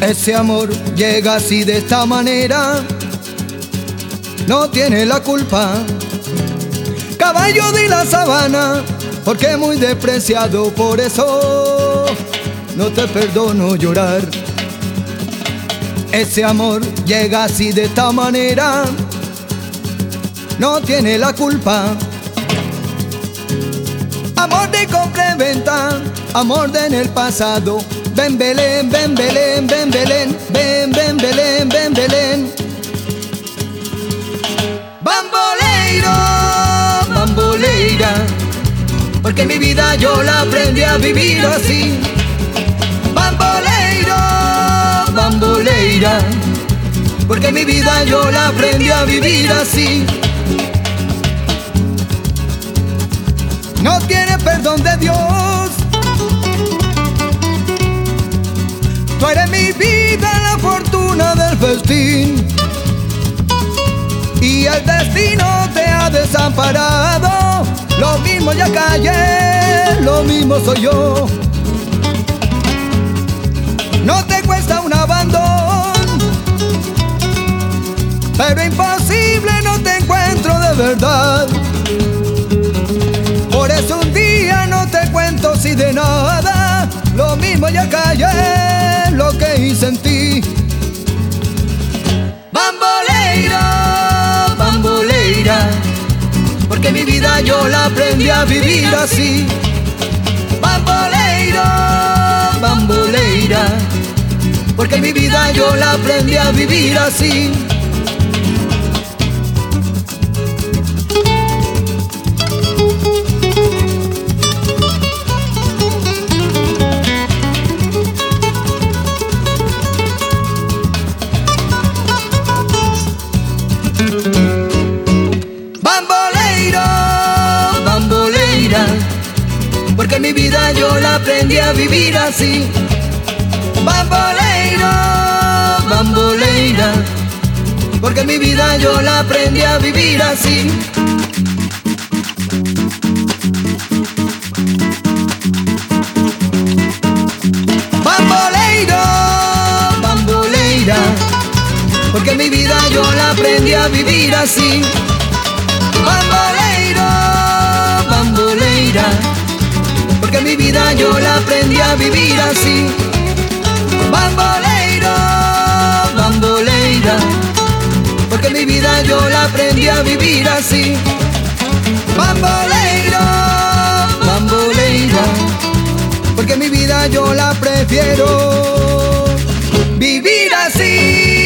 Ese amor llega así de esta manera, no tiene la culpa. Caballo de la sabana, porque muy despreciado, por eso no te perdono llorar. Ese amor llega así de esta manera, no tiene la culpa. Amor de compra-venta, amor de en el pasado. Ven Belén, ven Belén, ven Belén, ven, ven Belén, ven Belén. Bamboleiro, bamboleira, porque mi vida yo la aprendí a vivir así. Bamboleiro, bamboleira, porque mi vida yo la aprendí a vivir así. No tiene perdón de Dios, tú eres mi vida, la fortuna del festín, y el destino te ha desamparado. Lo mismo ya callé, lo mismo soy yo. No te cuesta un abandono, pero imposible no te encuentro de verdad. Por eso un día no te cuento si de nada. Lo mismo ya callé, lo que hice en ti. Bamboleira, bamboleira, porque mi vida yo la aprendí a vivir así. Bamboleira, bamboleira, porque mi vida yo la aprendí a vivir así. Bamboleiro, bamboleira, porque mi vida yo la aprendí a vivir así. Bamboleiro, bamboleira, porque mi vida yo la aprendí a vivir así. Bamboleiro, bamboleira, porque mi vida yo la aprendí a vivir así. Bamboleiro, bamboleira, porque mi vida yo la aprendí a vivir así. Bamboleiro, bamboleira, porque mi vida yo la aprendí a vivir así. Bamboleiro, bamboleira, porque mi vida yo la prefiero vivir así.